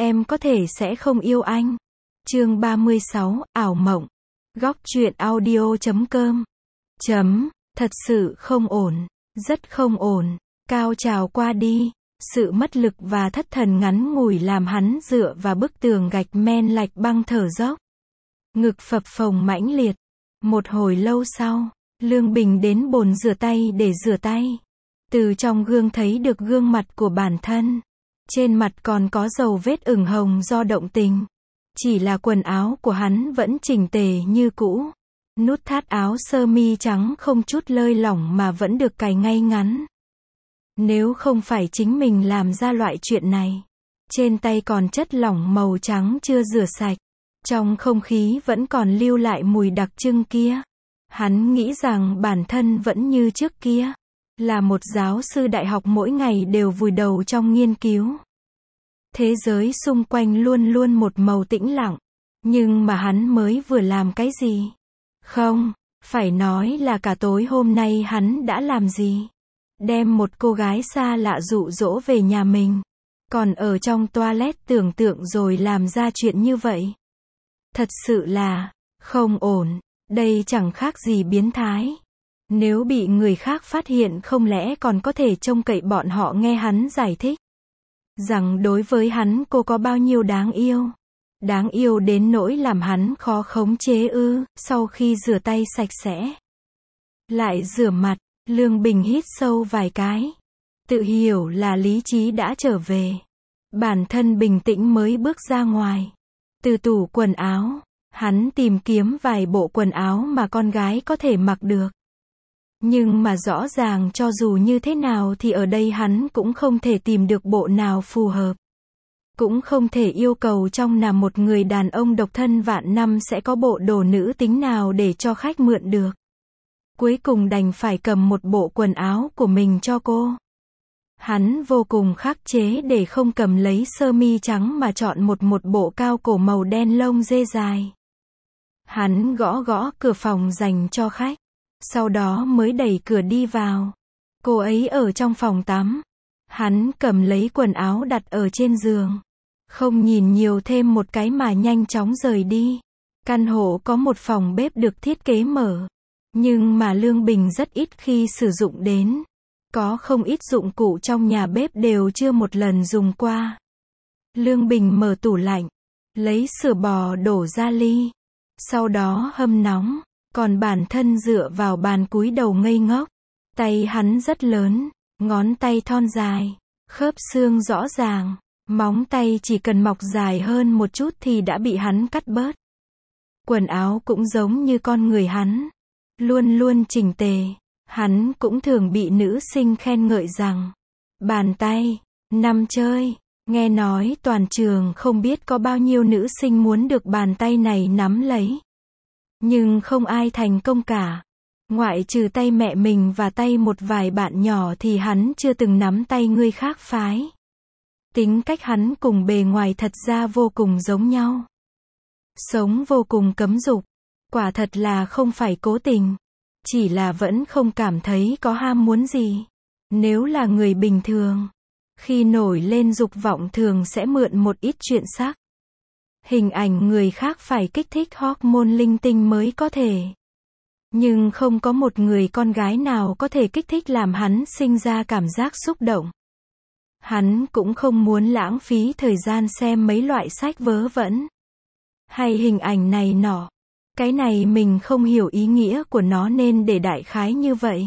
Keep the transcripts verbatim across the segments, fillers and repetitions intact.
em có thể sẽ không yêu anh. Chương ba mươi sáu, ảo mộng. Góc truyện audio chấm com. Chấm, thật sự không ổn, rất không ổn. Cao trào qua đi, sự mất lực và thất thần ngắn ngủi làm hắn dựa vào bức tường gạch men lạch băng thở dốc. Ngực phập phồng mãnh liệt. Một hồi lâu sau, Lương Bình đến bồn rửa tay để rửa tay. Từ trong gương thấy được gương mặt của bản thân. Trên mặt còn có dấu vết ửng hồng do động tình. Chỉ là quần áo của hắn vẫn chỉnh tề như cũ. Nút thắt áo sơ mi trắng không chút lơi lỏng mà vẫn được cài ngay ngắn. Nếu không phải chính mình làm ra loại chuyện này, trên tay còn chất lỏng màu trắng chưa rửa sạch, trong không khí vẫn còn lưu lại mùi đặc trưng kia. Hắn nghĩ rằng bản thân vẫn như trước kia, là một giáo sư đại học mỗi ngày đều vùi đầu trong nghiên cứu. Thế giới xung quanh luôn luôn một màu tĩnh lặng, nhưng mà hắn mới vừa làm cái gì? Không, phải nói là cả tối hôm nay hắn đã làm gì? Đem một cô gái xa lạ dụ dỗ về nhà mình, còn ở trong toilet tưởng tượng rồi làm ra chuyện như vậy. Thật sự là không ổn, đây chẳng khác gì biến thái. Nếu bị người khác phát hiện không lẽ còn có thể trông cậy bọn họ nghe hắn giải thích rằng đối với hắn cô có bao nhiêu đáng yêu. Đáng yêu đến nỗi làm hắn khó khống chế ư. Sau khi rửa tay sạch sẽ, lại rửa mặt, Lương Bình hít sâu vài cái. Tự hiểu là lý trí đã trở về. Bản thân bình tĩnh mới bước ra ngoài. Từ tủ quần áo, hắn tìm kiếm vài bộ quần áo mà con gái có thể mặc được. Nhưng mà rõ ràng cho dù như thế nào thì ở đây hắn cũng không thể tìm được bộ nào phù hợp. Cũng không thể yêu cầu trong là một người đàn ông độc thân vạn năm sẽ có bộ đồ nữ tính nào để cho khách mượn được. Cuối cùng đành phải cầm một bộ quần áo của mình cho cô. Hắn vô cùng khắc chế để không cầm lấy sơ mi trắng mà chọn một một bộ cao cổ màu đen lông dê dài. Hắn gõ gõ cửa phòng dành cho khách, sau đó mới đẩy cửa đi vào. Cô ấy ở trong phòng tắm. Hắn cầm lấy quần áo đặt ở trên giường. Không nhìn nhiều thêm một cái mà nhanh chóng rời đi. Căn hộ có một phòng bếp được thiết kế mở. Nhưng mà Lương Bình rất ít khi sử dụng đến. Có không ít dụng cụ trong nhà bếp đều chưa một lần dùng qua. Lương Bình mở tủ lạnh, lấy sữa bò đổ ra ly. Sau đó hâm nóng, còn bản thân dựa vào bàn cúi đầu ngây ngốc. Tay hắn rất lớn, ngón tay thon dài, khớp xương rõ ràng. Móng tay chỉ cần mọc dài hơn một chút thì đã bị hắn cắt bớt. Quần áo cũng giống như con người hắn, luôn luôn chỉnh tề. Hắn cũng thường bị nữ sinh khen ngợi rằng bàn tay nằm chơi. Nghe nói toàn trường không biết có bao nhiêu nữ sinh muốn được bàn tay này nắm lấy, nhưng không ai thành công cả. Ngoại trừ tay mẹ mình và tay một vài bạn nhỏ thì hắn chưa từng nắm tay người khác phái. Tính cách hắn cùng bề ngoài thật ra vô cùng giống nhau. Sống vô cùng cấm dục. Quả thật là không phải cố tình, chỉ là vẫn không cảm thấy có ham muốn gì. Nếu là người bình thường, khi nổi lên dục vọng thường sẽ mượn một ít chuyện sắc. Hình ảnh người khác phải kích thích hormone linh tinh mới có thể. Nhưng không có một người con gái nào có thể kích thích làm hắn sinh ra cảm giác xúc động. Hắn cũng không muốn lãng phí thời gian xem mấy loại sách vớ vẩn, hay hình ảnh này nọ. Cái này mình không hiểu ý nghĩa của nó nên để đại khái như vậy.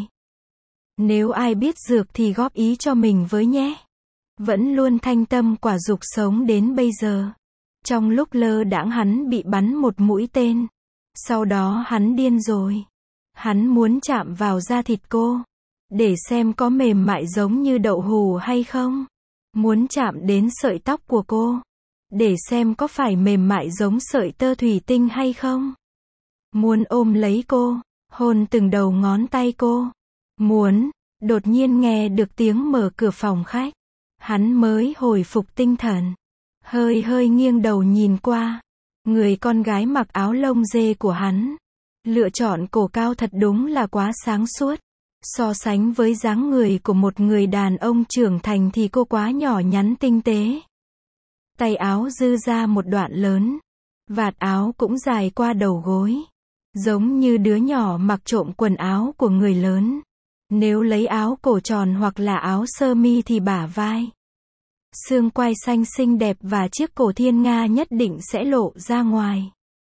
Nếu ai biết dược thì góp ý cho mình với nhé. Vẫn luôn thanh tâm quả dục sống đến bây giờ. Trong lúc lơ đãng hắn bị bắn một mũi tên. Sau đó hắn điên rồi. Hắn muốn chạm vào da thịt cô, để xem có mềm mại giống như đậu hù hay không. Muốn chạm đến sợi tóc của cô, để xem có phải mềm mại giống sợi tơ thủy tinh hay không. Muốn ôm lấy cô, hôn từng đầu ngón tay cô. Muốn, đột nhiên nghe được tiếng mở cửa phòng khách. Hắn mới hồi phục tinh thần. Hơi hơi nghiêng đầu nhìn qua. Người con gái mặc áo lông dê của hắn. Lựa chọn cổ cao thật đúng là quá sáng suốt. So sánh với dáng người của một người đàn ông trưởng thành thì cô quá nhỏ nhắn tinh tế. Tay áo dư ra một đoạn lớn. Vạt áo cũng dài qua đầu gối. Giống như đứa nhỏ mặc trộm quần áo của người lớn. Nếu lấy áo cổ tròn hoặc là áo sơ mi thì bả vai, xương quai xanh xinh đẹp và chiếc cổ thiên nga nhất định sẽ lộ ra ngoài.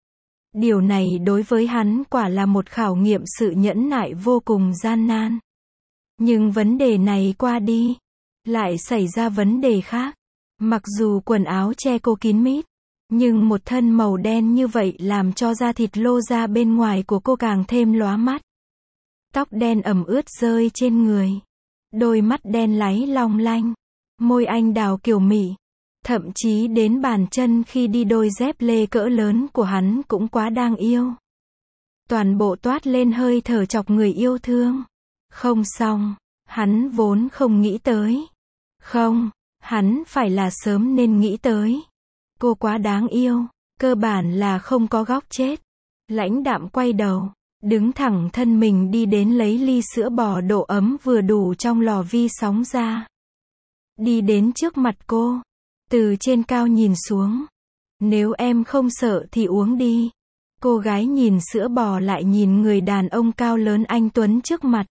Điều này đối với hắn quả là một khảo nghiệm sự nhẫn nại vô cùng gian nan. Nhưng vấn đề này qua đi, lại xảy ra vấn đề khác. Mặc dù quần áo che cô kín mít, nhưng một thân màu đen như vậy làm cho da thịt lô ra bên ngoài của cô càng thêm lóa mắt. Tóc đen ẩm ướt rơi trên người. Đôi mắt đen láy long lanh. Môi anh đào kiều mị. Thậm chí đến bàn chân khi đi đôi dép lê cỡ lớn của hắn cũng quá đáng yêu. Toàn bộ toát lên hơi thở chọc người yêu thương. Không xong, hắn vốn không nghĩ tới. Không, hắn phải là sớm nên nghĩ tới. Cô quá đáng yêu, cơ bản là không có góc chết. Lãnh đạm quay đầu, đứng thẳng thân mình đi đến lấy ly sữa bò độ ấm vừa đủ trong lò vi sóng ra. Đi đến trước mặt cô, từ trên cao nhìn xuống. Nếu em không sợ thì uống đi. Cô gái nhìn sữa bò lại nhìn người đàn ông cao lớn anh tuấn trước mặt.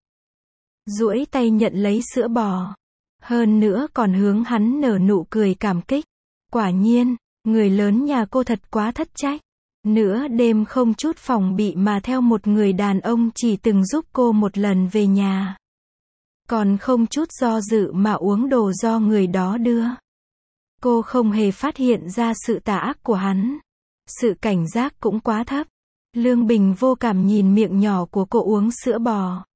Duỗi tay nhận lấy sữa bò. Hơn nữa còn hướng hắn nở nụ cười cảm kích. Quả nhiên, người lớn nhà cô thật quá thất trách. Nửa đêm không chút phòng bị mà theo một người đàn ông chỉ từng giúp cô một lần về nhà. Còn không chút do dự mà uống đồ do người đó đưa. Cô không hề phát hiện ra sự tà ác của hắn. Sự cảnh giác cũng quá thấp. Lương Bình vô cảm nhìn miệng nhỏ của cô uống sữa bò.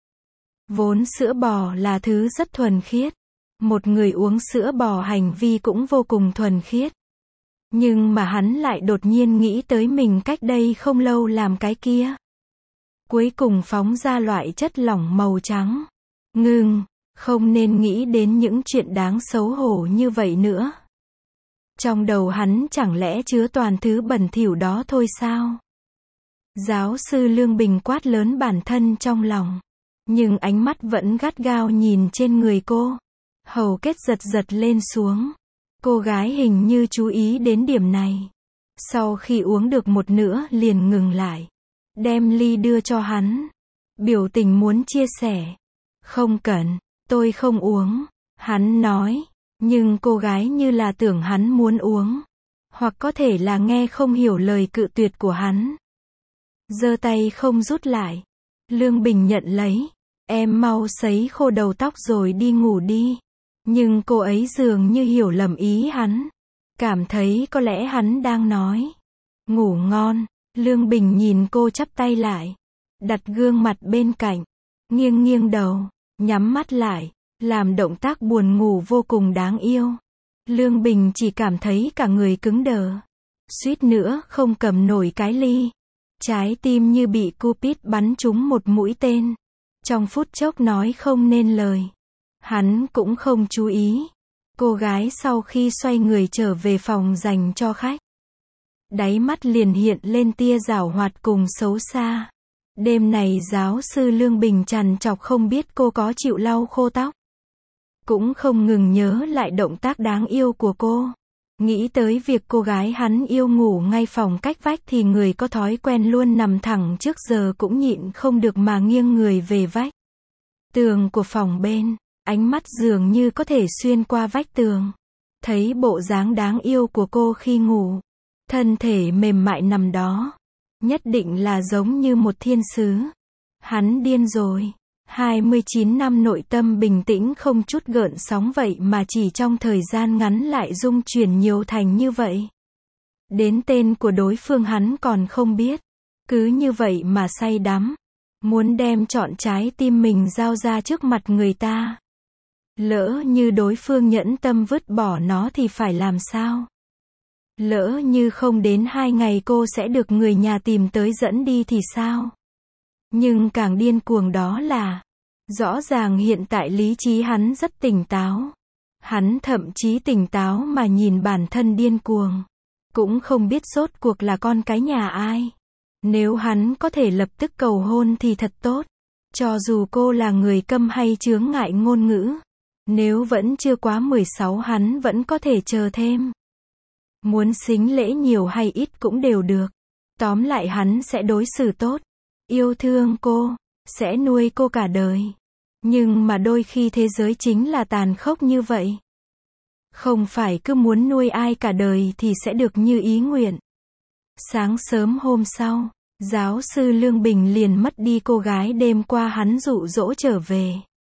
Vốn sữa bò là thứ rất thuần khiết. Một người uống sữa bò hành vi cũng vô cùng thuần khiết. Nhưng mà hắn lại đột nhiên nghĩ tới mình cách đây không lâu làm cái kia. Cuối cùng phóng ra loại chất lỏng màu trắng. Ngừng, không nên nghĩ đến những chuyện đáng xấu hổ như vậy nữa. Trong đầu hắn chẳng lẽ chứa toàn thứ bẩn thỉu đó thôi sao? Giáo sư Lương Bình quát lớn bản thân trong lòng. Nhưng ánh mắt vẫn gắt gao nhìn trên người cô. Hầu kết giật giật lên xuống. Cô gái hình như chú ý đến điểm này. Sau khi uống được một nửa liền ngừng lại. Đem ly đưa cho hắn. Biểu tình muốn chia sẻ. Không cần, tôi không uống. Hắn nói. Nhưng cô gái như là tưởng hắn muốn uống. Hoặc có thể là nghe không hiểu lời cự tuyệt của hắn. Giơ tay không rút lại. Lương Bình nhận lấy. Em mau sấy khô đầu tóc rồi đi ngủ đi. Nhưng cô ấy dường như hiểu lầm ý hắn. Cảm thấy có lẽ hắn đang nói. Ngủ ngon. Lương Bình nhìn cô chắp tay lại. Đặt gương mặt bên cạnh. Nghiêng nghiêng đầu. Nhắm mắt lại. Làm động tác buồn ngủ vô cùng đáng yêu. Lương Bình chỉ cảm thấy cả người cứng đờ. Suýt nữa không cầm nổi cái ly. Trái tim như bị Cupid bắn trúng một mũi tên. Trong phút chốc nói không nên lời. Hắn cũng không chú ý. Cô gái sau khi xoay người trở về phòng dành cho khách. Đáy mắt liền hiện lên tia giảo hoạt cùng xấu xa. Đêm này giáo sư Lương Bình trằn trọc không biết cô có chịu lau khô tóc. Cũng không ngừng nhớ lại động tác đáng yêu của cô. Nghĩ tới việc cô gái hắn yêu ngủ ngay phòng cách vách thì người có thói quen luôn nằm thẳng trước giờ cũng nhịn không được mà nghiêng người về vách tường của phòng bên. Ánh mắt dường như có thể xuyên qua vách tường. Thấy bộ dáng đáng yêu của cô khi ngủ. Thân thể mềm mại nằm đó. Nhất định là giống như một thiên sứ. Hắn điên rồi. hai mươi chín năm nội tâm bình tĩnh không chút gợn sóng vậy mà chỉ trong thời gian ngắn lại rung chuyển nhiều thành như vậy. Đến tên của đối phương hắn còn không biết. Cứ như vậy mà say đắm. Muốn đem trọn trái tim mình giao ra trước mặt người ta. Lỡ như đối phương nhẫn tâm vứt bỏ nó thì phải làm sao? Lỡ như không đến hai ngày cô sẽ được người nhà tìm tới dẫn đi thì sao? Nhưng càng điên cuồng đó là, rõ ràng hiện tại lý trí hắn rất tỉnh táo. Hắn thậm chí tỉnh táo mà nhìn bản thân điên cuồng. Cũng không biết rốt cuộc là con cái nhà ai. Nếu hắn có thể lập tức cầu hôn thì thật tốt. Cho dù cô là người câm hay chướng ngại ngôn ngữ. Nếu vẫn chưa quá mười sáu hắn vẫn có thể chờ thêm. Muốn sính lễ nhiều hay ít cũng đều được. Tóm lại hắn sẽ đối xử tốt, yêu thương cô, sẽ nuôi cô cả đời. Nhưng mà đôi khi thế giới chính là tàn khốc như vậy. Không phải cứ muốn nuôi ai cả đời thì sẽ được như ý nguyện. Sáng sớm hôm sau, giáo sư Lương Bình liền mất đi cô gái đêm qua hắn dụ dỗ trở về.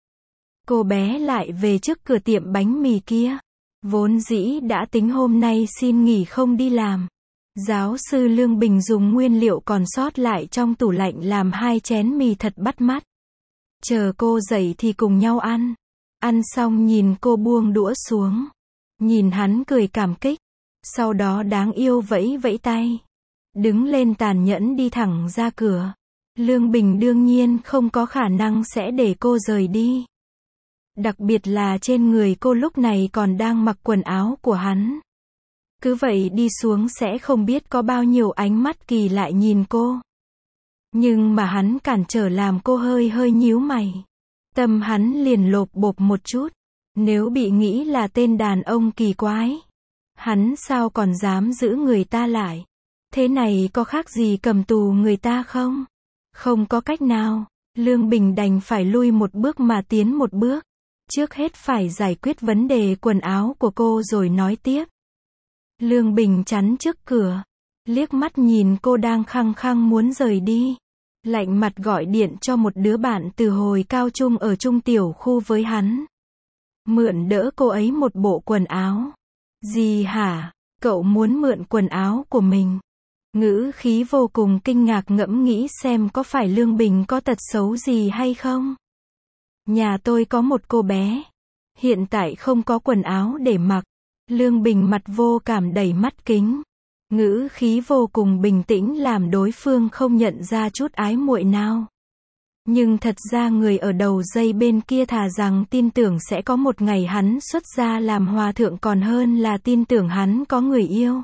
Cô bé lại về trước cửa tiệm bánh mì kia. Vốn dĩ đã tính hôm nay xin nghỉ không đi làm. Giáo sư Lương Bình dùng nguyên liệu còn sót lại trong tủ lạnh làm hai chén mì thật bắt mắt. Chờ cô dậy thì cùng nhau ăn. Ăn xong nhìn cô buông đũa xuống. Nhìn hắn cười cảm kích. Sau đó đáng yêu vẫy vẫy tay. Đứng lên tàn nhẫn đi thẳng ra cửa. Lương Bình đương nhiên không có khả năng sẽ để cô rời đi. Đặc biệt là trên người cô lúc này còn đang mặc quần áo của hắn. Cứ vậy đi xuống sẽ không biết có bao nhiêu ánh mắt kỳ lạ nhìn cô. Nhưng mà hắn cản trở làm cô hơi hơi nhíu mày. Tâm hắn liền lộp bộp một chút. Nếu bị nghĩ là tên đàn ông kỳ quái, hắn sao còn dám giữ người ta lại. Thế này có khác gì cầm tù người ta không? Không có cách nào, Lương Bình đành phải lui một bước mà tiến một bước. Trước hết phải giải quyết vấn đề quần áo của cô rồi nói tiếp. Lương Bình chắn trước cửa, liếc mắt nhìn cô đang khăng khăng muốn rời đi. Lạnh mặt gọi điện cho một đứa bạn từ hồi cao trung ở trung tiểu khu với hắn. Mượn đỡ cô ấy một bộ quần áo. Gì hả? Cậu muốn mượn quần áo của mình? Ngữ khí vô cùng kinh ngạc ngẫm nghĩ xem có phải Lương Bình có tật xấu gì hay không? Nhà tôi có một cô bé. Hiện tại không có quần áo để mặc. Lương Bình mặt vô cảm đẩy mắt kính. Ngữ khí vô cùng bình tĩnh làm đối phương không nhận ra chút ái muội nào. Nhưng thật ra người ở đầu dây bên kia thà rằng tin tưởng sẽ có một ngày hắn xuất gia làm hòa thượng còn hơn là tin tưởng hắn có người yêu.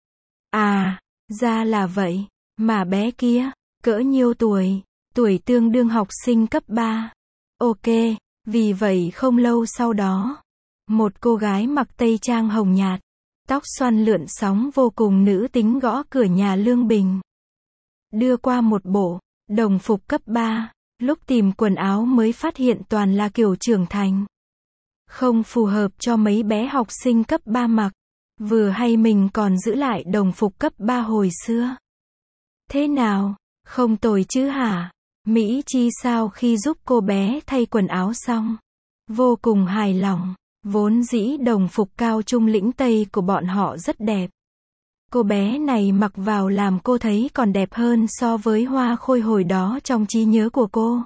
À, ra là vậy. Mà bé kia, cỡ nhiêu tuổi? Tuổi tương đương học sinh cấp ba. Ok, vì vậy không lâu sau đó, một cô gái mặc tây trang hồng nhạt, tóc xoăn lượn sóng vô cùng nữ tính gõ cửa nhà Lương Bình. Đưa qua một bộ đồng phục cấp ba, lúc tìm quần áo mới phát hiện toàn là kiểu trưởng thành. Không phù hợp cho mấy bé học sinh cấp ba mặc, vừa hay mình còn giữ lại đồng phục cấp ba hồi xưa. Thế nào, không tồi chứ hả? Mỹ Chi sau khi giúp cô bé thay quần áo xong, vô cùng hài lòng. Vốn dĩ đồng phục cao trung lĩnh Tây của bọn họ rất đẹp. Cô bé này mặc vào làm cô thấy còn đẹp hơn so với Hoa Khôi hồi đó trong trí nhớ của cô.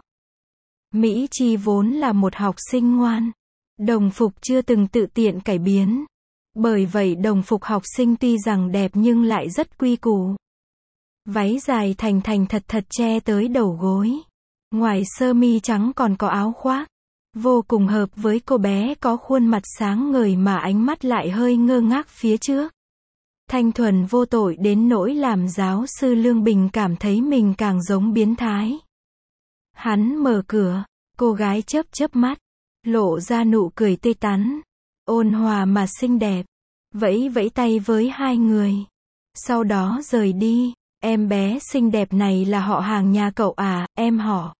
Mỹ Chi vốn là một học sinh ngoan. Đồng phục chưa từng tự tiện cải biến. Bởi vậy đồng phục học sinh tuy rằng đẹp nhưng lại rất quy củ. Váy dài thành thành thật thật che tới đầu gối. Ngoài sơ mi trắng còn có áo khoác. Vô cùng hợp với cô bé có khuôn mặt sáng ngời mà ánh mắt lại hơi ngơ ngác phía trước. Thanh thuần vô tội đến nỗi làm giáo sư Lương Bình cảm thấy mình càng giống biến thái. Hắn mở cửa, cô gái chớp chớp mắt, lộ ra nụ cười tươi tắn, ôn hòa mà xinh đẹp, vẫy vẫy tay với hai người. Sau đó rời đi. Em bé xinh đẹp này là họ hàng nhà cậu à? Em họ.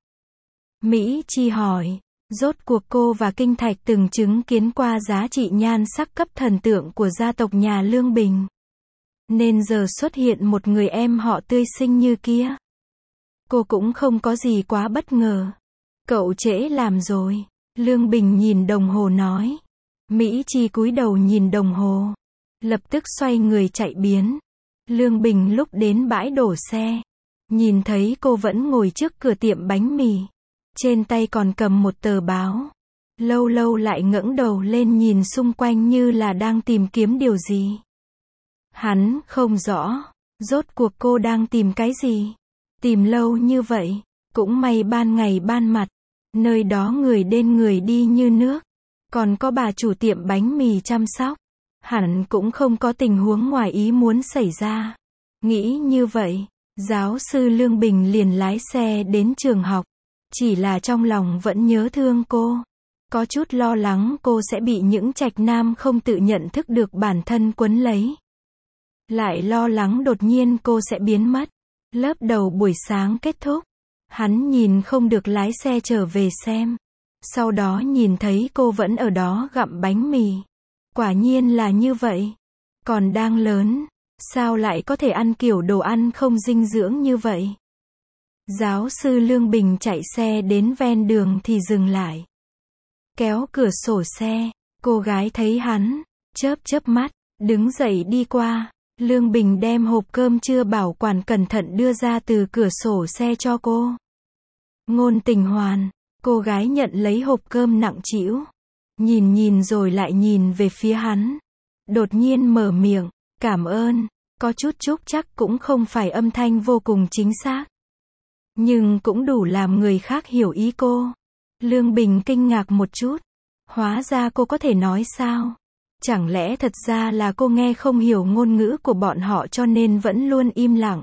Mỹ Chi hỏi. Rốt cuộc cô và Kinh Thạch từng chứng kiến qua giá trị nhan sắc cấp thần tượng của gia tộc nhà Lương Bình. Nên giờ xuất hiện một người em họ tươi xinh như kia. Cô cũng không có gì quá bất ngờ. Cậu trễ làm rồi. Lương Bình nhìn đồng hồ nói. Mỹ Chi cúi đầu nhìn đồng hồ. Lập tức xoay người chạy biến. Lương Bình lúc đến bãi đổ xe. Nhìn thấy cô vẫn ngồi trước cửa tiệm bánh mì. Trên tay còn cầm một tờ báo. Lâu lâu lại ngẩng đầu lên nhìn xung quanh như là đang tìm kiếm điều gì. Hắn không rõ. Rốt cuộc cô đang tìm cái gì? Tìm lâu như vậy. Cũng may ban ngày ban mặt. Nơi đó người đến người đi như nước. Còn có bà chủ tiệm bánh mì chăm sóc. Hẳn cũng không có tình huống ngoài ý muốn xảy ra. Nghĩ như vậy, giáo sư Lương Bình liền lái xe đến trường học. Chỉ là trong lòng vẫn nhớ thương cô. Có chút lo lắng cô sẽ bị những trạch nam không tự nhận thức được bản thân quấn lấy. Lại lo lắng đột nhiên cô sẽ biến mất. Lớp đầu buổi sáng kết thúc. Hắn nhìn không được lái xe trở về xem. Sau đó nhìn thấy cô vẫn ở đó gặm bánh mì. Quả nhiên là như vậy. Còn đang lớn, sao lại có thể ăn kiểu đồ ăn không dinh dưỡng như vậy? Giáo sư Lương Bình chạy xe đến ven đường thì dừng lại. Kéo cửa sổ xe, cô gái thấy hắn, chớp chớp mắt, đứng dậy đi qua. Lương Bình đem hộp cơm trưa bảo quản cẩn thận đưa ra từ cửa sổ xe cho cô. Ngôn Tình Hoàn, cô gái nhận lấy hộp cơm nặng trĩu. Nhìn nhìn rồi lại nhìn về phía hắn. Đột nhiên mở miệng, cảm ơn, có chút chúc chắc cũng không phải âm thanh vô cùng chính xác. Nhưng cũng đủ làm người khác hiểu ý cô. Lương Bình kinh ngạc một chút. Hóa ra cô có thể nói sao? Chẳng lẽ thật ra là cô nghe không hiểu ngôn ngữ của bọn họ cho nên vẫn luôn im lặng?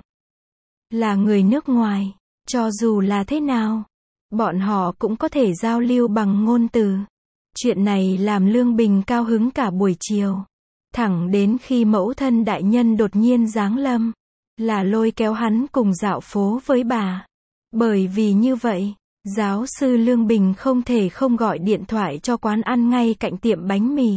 Là người nước ngoài, cho dù là thế nào, bọn họ cũng có thể giao lưu bằng ngôn từ. Chuyện này làm Lương Bình cao hứng cả buổi chiều. Thẳng đến khi mẫu thân đại nhân đột nhiên giáng lâm, là lôi kéo hắn cùng dạo phố với bà. Bởi vì như vậy, giáo sư Lương Bình không thể không gọi điện thoại cho quán ăn ngay cạnh tiệm bánh mì.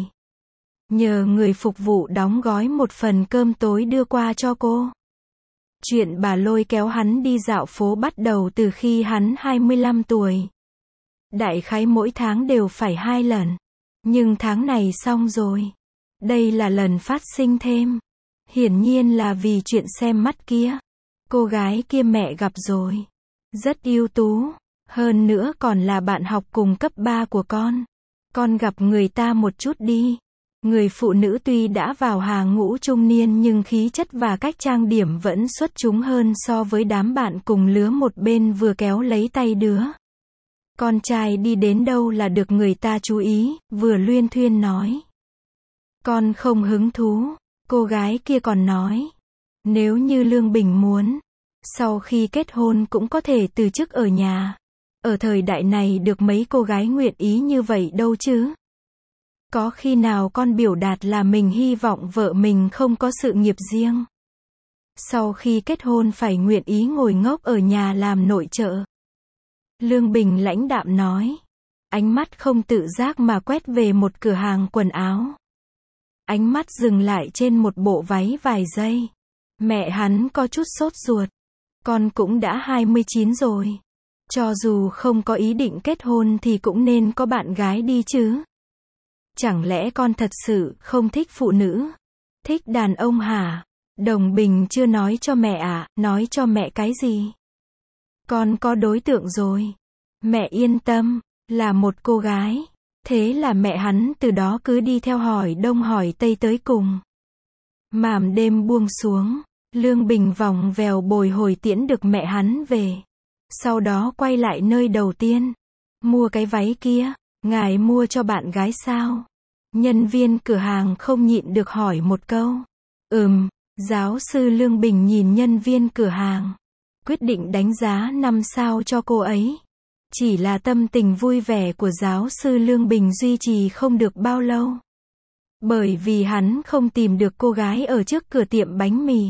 Nhờ người phục vụ đóng gói một phần cơm tối đưa qua cho cô. Chuyện bà lôi kéo hắn đi dạo phố bắt đầu từ khi hắn hai mươi lăm tuổi. Đại khái mỗi tháng đều phải hai lần. Nhưng tháng này xong rồi. Đây là lần phát sinh thêm. Hiển nhiên là vì chuyện xem mắt kia. Cô gái kia mẹ gặp rồi. Rất ưu tú. Hơn nữa còn là bạn học cùng cấp ba của con. Con gặp người ta một chút đi. Người phụ nữ tuy đã vào hàng ngũ trung niên nhưng khí chất và cách trang điểm vẫn xuất chúng hơn so với đám bạn cùng lứa, một bên vừa kéo lấy tay đứa con trai đi đến đâu là được người ta chú ý, vừa luyên thuyên nói. Con không hứng thú, cô gái kia còn nói. Nếu như Lương Bình muốn, sau khi kết hôn cũng có thể từ chức ở nhà. Ở thời đại này được mấy cô gái nguyện ý như vậy đâu chứ. Có khi nào con biểu đạt là mình hy vọng vợ mình không có sự nghiệp riêng. Sau khi kết hôn phải nguyện ý ngồi ngốc ở nhà làm nội trợ. Lương Bình lãnh đạm nói. Ánh mắt không tự giác mà quét về một cửa hàng quần áo. Ánh mắt dừng lại trên một bộ váy vài giây. Mẹ hắn có chút sốt ruột. Con cũng đã hai mươi chín rồi. Cho dù không có ý định kết hôn thì cũng nên có bạn gái đi chứ. Chẳng lẽ con thật sự không thích phụ nữ? Thích đàn ông hả? Đồng Bình chưa nói cho mẹ à, nói cho mẹ cái gì? Con có đối tượng rồi. Mẹ yên tâm, là một cô gái. Thế là mẹ hắn từ đó cứ đi theo hỏi đông hỏi tây tới cùng. Màn đêm buông xuống, Lương Bình vòng vèo bồi hồi tiễn được mẹ hắn về. Sau đó quay lại nơi đầu tiên. Mua cái váy kia, ngài mua cho bạn gái sao? Nhân viên cửa hàng không nhịn được hỏi một câu. Ừm, giáo sư Lương Bình nhìn nhân viên cửa hàng. Quyết định đánh giá năm sao cho cô ấy. Chỉ là tâm tình vui vẻ của giáo sư Lương Bình duy trì không được bao lâu. Bởi vì hắn không tìm được cô gái ở trước cửa tiệm bánh mì.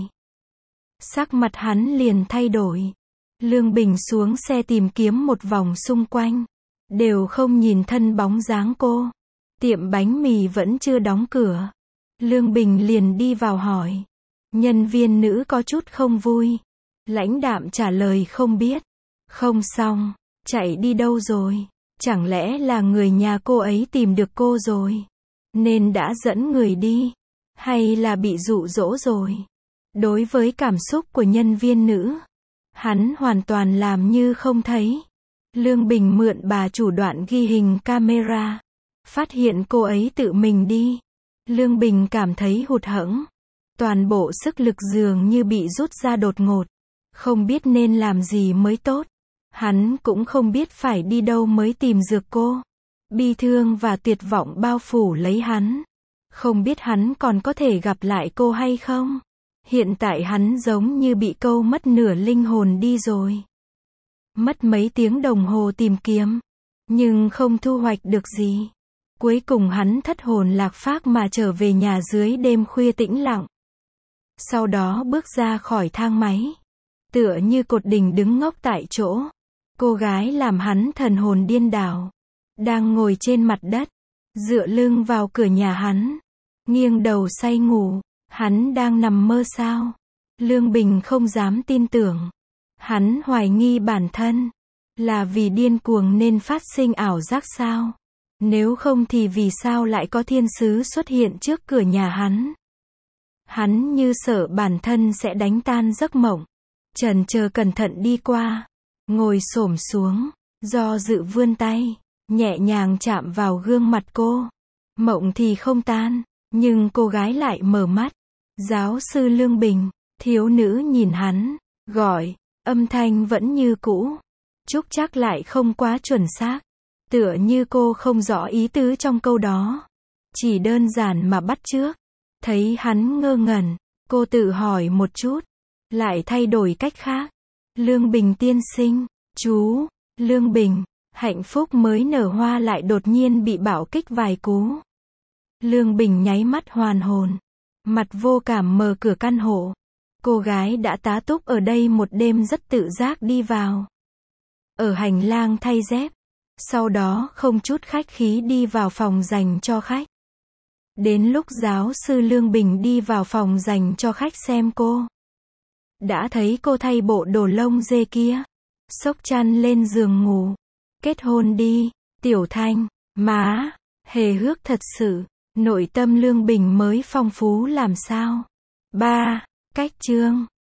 Sắc mặt hắn liền thay đổi. Lương Bình xuống xe tìm kiếm một vòng xung quanh. Đều không nhìn thân bóng dáng cô. Tiệm bánh mì vẫn chưa đóng cửa. Lương Bình liền đi vào hỏi. Nhân viên nữ có chút không vui. Lãnh đạm trả lời không biết. Không xong, chạy đi đâu rồi? Chẳng lẽ là người nhà cô ấy tìm được cô rồi, nên đã dẫn người đi? Hay là bị dụ dỗ rồi? Đối với cảm xúc của nhân viên nữ, hắn hoàn toàn làm như không thấy. Lương Bình mượn bà chủ đoạn ghi hình camera. Phát hiện cô ấy tự mình đi. Lương Bình cảm thấy hụt hẫng. Toàn bộ sức lực dường như bị rút ra đột ngột. Không biết nên làm gì mới tốt. Hắn cũng không biết phải đi đâu mới tìm dược cô. Bi thương và tuyệt vọng bao phủ lấy hắn. Không biết hắn còn có thể gặp lại cô hay không. Hiện tại hắn giống như bị câu mất nửa linh hồn đi rồi. Mất mấy tiếng đồng hồ tìm kiếm, nhưng không thu hoạch được gì. Cuối cùng hắn thất hồn lạc phách mà trở về nhà dưới đêm khuya tĩnh lặng. Sau đó bước ra khỏi thang máy. Tựa như cột đình đứng ngốc tại chỗ. Cô gái làm hắn thần hồn điên đảo. Đang ngồi trên mặt đất. Dựa lưng vào cửa nhà hắn. Nghiêng đầu say ngủ. Hắn đang nằm mơ sao? Lương Bình không dám tin tưởng. Hắn hoài nghi bản thân. Là vì điên cuồng nên phát sinh ảo giác sao? Nếu không thì vì sao lại có thiên sứ xuất hiện trước cửa nhà hắn? Hắn như sợ bản thân sẽ đánh tan giấc mộng. Chần chờ cẩn thận đi qua. Ngồi xổm xuống. Do dự vươn tay. Nhẹ nhàng chạm vào gương mặt cô. Mộng thì không tan. Nhưng cô gái lại mở mắt. Giáo sư Lương Bình. Thiếu nữ nhìn hắn. Gọi. Âm thanh vẫn như cũ. Trúc chắc lại không quá chuẩn xác. Tựa như cô không rõ ý tứ trong câu đó. Chỉ đơn giản mà bắt chước. Thấy hắn ngơ ngẩn. Cô tự hỏi một chút. Lại thay đổi cách khác. Lương Bình tiên sinh. Chú. Lương Bình. Hạnh phúc mới nở hoa lại đột nhiên bị bạo kích vài cú. Lương Bình nháy mắt hoàn hồn. Mặt vô cảm mở cửa căn hộ. Cô gái đã tá túc ở đây một đêm rất tự giác đi vào. Ở hành lang thay dép. Sau đó không chút khách khí đi vào phòng dành cho khách. Đến lúc giáo sư Lương Bình đi vào phòng dành cho khách xem cô. Đã thấy cô thay bộ đồ lông dê kia. Xốc chăn lên giường ngủ. Kết hôn đi, Tiểu Thanh. Má, hề hước thật sự. Nội tâm Lương Bình mới phong phú làm sao. ba. Cách chương.